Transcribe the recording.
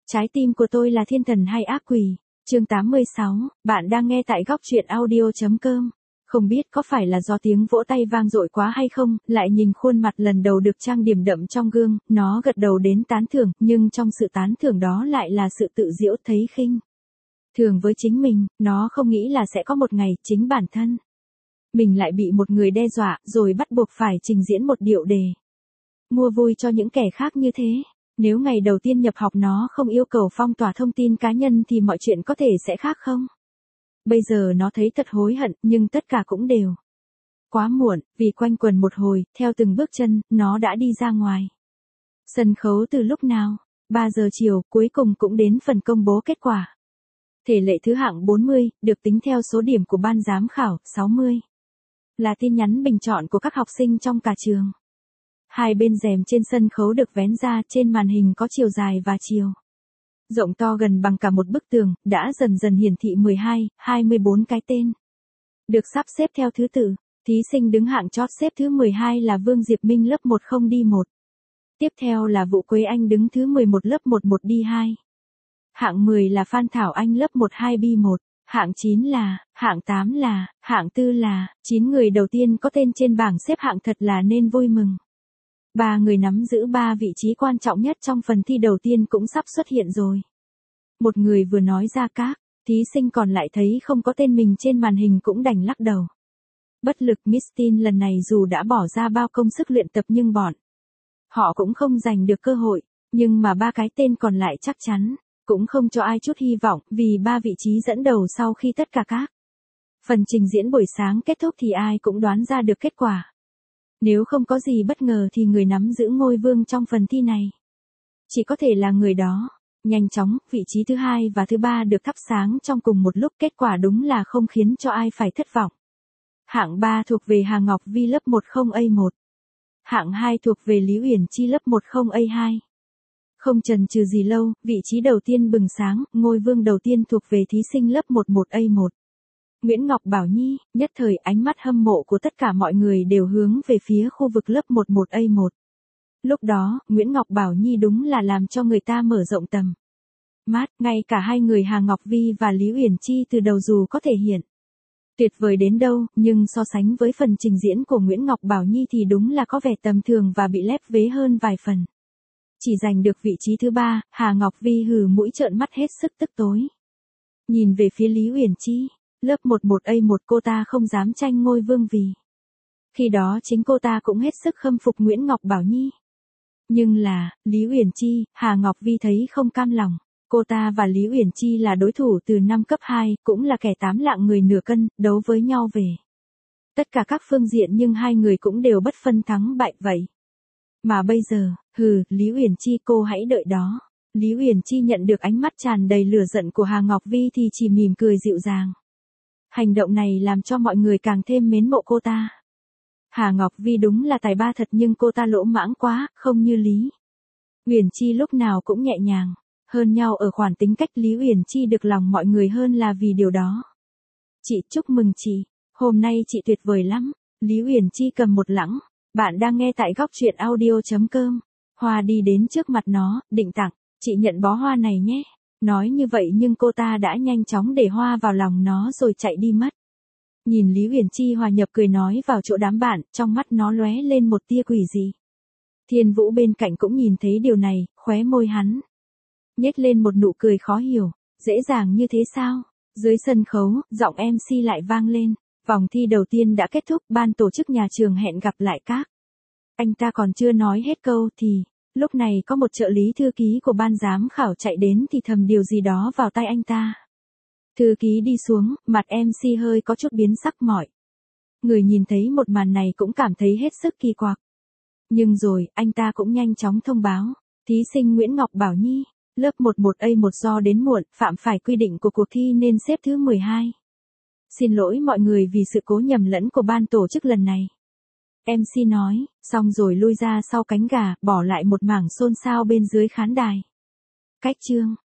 Trái tim của tôi là thiên thần hay ác quỷ? Chương 86, bạn đang nghe tại góc truyện audio.com. Không biết có phải là do tiếng vỗ tay vang dội quá hay không, lại nhìn khuôn mặt lần đầu được trang điểm đậm trong gương, nó gật đầu đến tán thưởng, nhưng trong sự tán thưởng đó lại là sự tự giễu thấy khinh thường với chính mình, nó không nghĩ là sẽ có một ngày chính bản thân mình lại bị một người đe dọa, rồi bắt buộc phải trình diễn một điệu đề mua vui cho những kẻ khác như thế. Nếu ngày đầu tiên nhập học nó không yêu cầu phong tỏa thông tin cá nhân thì mọi chuyện có thể sẽ khác không? Bây giờ nó thấy thật hối hận, nhưng tất cả cũng đều quá muộn, vì quanh quẩn một hồi, theo từng bước chân, nó đã đi ra ngoài sân khấu từ lúc nào? 3 giờ chiều, cuối cùng cũng đến phần công bố kết quả. Thể lệ thứ hạng 40, được tính theo số điểm của ban giám khảo, 60. Là tin nhắn bình chọn của các học sinh trong cả trường. Hai bên rèm trên sân khấu được vén ra, trên màn hình có chiều dài và chiều rộng to gần bằng cả một bức tường, đã dần dần hiển thị 12, 24 cái tên. Được sắp xếp theo thứ tự, thí sinh đứng hạng chót xếp thứ 12 là Vương Diệp Minh lớp 10 đi 1. Tiếp theo là Vũ Quế Anh đứng thứ 11 lớp 11 đi 2. Hạng 10 là Phan Thảo Anh lớp 12 bi 1. Hạng 9 là, hạng 8 là, hạng 4 là, 9 người đầu tiên có tên trên bảng xếp hạng thật là nên vui mừng. 3 người nắm giữ 3 vị trí quan trọng nhất trong phần thi đầu tiên cũng sắp xuất hiện rồi. Một người vừa nói ra các thí sinh còn lại thấy không có tên mình trên màn hình cũng đành lắc đầu. Bất lực Miss Teen lần này dù đã bỏ ra bao công sức luyện tập nhưng bọn họ cũng không giành được cơ hội, nhưng mà 3 cái tên còn lại chắc chắn cũng không cho ai chút hy vọng, vì 3 vị trí dẫn đầu sau khi tất cả các phần trình diễn buổi sáng kết thúc thì ai cũng đoán ra được kết quả. Nếu không có gì bất ngờ thì người nắm giữ ngôi vương trong phần thi này chỉ có thể là người đó. Nhanh chóng, vị trí thứ 2 và thứ 3 được thắp sáng trong cùng một lúc, kết quả đúng là không khiến cho ai phải thất vọng. Hạng 3 thuộc về Hà Ngọc Vi lớp 10A1. Hạng 2 thuộc về Lý Uyển Chi lớp 10A2. Không chần chừ gì lâu, vị trí đầu tiên bừng sáng, ngôi vương đầu tiên thuộc về thí sinh lớp 11A1. Nguyễn Ngọc Bảo Nhi. Nhất thời ánh mắt hâm mộ của tất cả mọi người đều hướng về phía khu vực lớp 11A1. Lúc đó, Nguyễn Ngọc Bảo Nhi đúng là làm cho người ta mở rộng tầm mắt, ngay cả hai người Hà Ngọc Vi và Lý Uyển Chi từ đầu dù có thể hiện tuyệt vời đến đâu, nhưng so sánh với phần trình diễn của Nguyễn Ngọc Bảo Nhi thì đúng là có vẻ tầm thường và bị lép vế hơn vài phần. Chỉ giành được vị trí thứ 3, Hà Ngọc Vi hừ mũi trợn mắt hết sức tức tối. Nhìn về phía Lý Uyển Chi, lớp 11A1 cô ta không dám tranh ngôi vương vì khi đó chính cô ta cũng hết sức khâm phục Nguyễn Ngọc Bảo Nhi. Nhưng là, Lý Uyển Chi, Hà Ngọc Vi thấy không cam lòng. Cô ta và Lý Uyển Chi là đối thủ từ năm cấp 2, cũng là kẻ 8 lạng người nửa cân, đấu với nhau về tất cả các phương diện nhưng hai người cũng đều bất phân thắng bại vậy. Mà bây giờ, Lý Uyển Chi cô hãy đợi đó. Lý Uyển Chi nhận được ánh mắt tràn đầy lửa giận của Hà Ngọc Vi thì chỉ mỉm cười dịu dàng. Hành động này làm cho mọi người càng thêm mến mộ cô ta. Hà Ngọc Vi đúng là tài ba thật nhưng cô ta lỗ mãng quá, không như Lý Uyển Chi lúc nào cũng nhẹ nhàng hơn nhau ở khoản tính cách. Lý Uyển Chi được lòng mọi người hơn là vì điều đó. Chị chúc mừng chị, hôm nay chị tuyệt vời lắm. Lý Uyển Chi cầm một lẵng. Bạn đang nghe tại góc truyện audio.com. Hoa đi đến trước mặt nó, định tặng, chị nhận bó hoa này nhé. Nói như vậy nhưng cô ta đã nhanh chóng để hoa vào lòng nó rồi chạy đi mất. Nhìn Lý Uyển Chi hòa nhập cười nói vào chỗ đám bạn, trong mắt nó lóe lên một tia quỷ dị. Thiên Vũ bên cạnh cũng nhìn thấy điều này, khóe môi hắn nhếch lên một nụ cười khó hiểu. Dễ dàng như thế sao? Dưới sân khấu, giọng MC lại vang lên. Vòng thi đầu tiên đã kết thúc, ban tổ chức nhà trường hẹn gặp lại các. Anh ta còn chưa nói hết câu thì, lúc này có một trợ lý thư ký của ban giám khảo chạy đến thì thầm điều gì đó vào tai anh ta. Thư ký đi xuống, mặt MC hơi có chút biến sắc, mọi người nhìn thấy một màn này cũng cảm thấy hết sức kỳ quặc. Nhưng rồi, anh ta cũng nhanh chóng thông báo, thí sinh Nguyễn Ngọc Bảo Nhi, lớp 11A1 do đến muộn, phạm phải quy định của cuộc thi nên xếp thứ 12. Xin lỗi mọi người vì sự cố nhầm lẫn của ban tổ chức lần này. MC nói, xong rồi lui ra sau cánh gà, bỏ lại một mảng xôn xao bên dưới khán đài. Cách chương.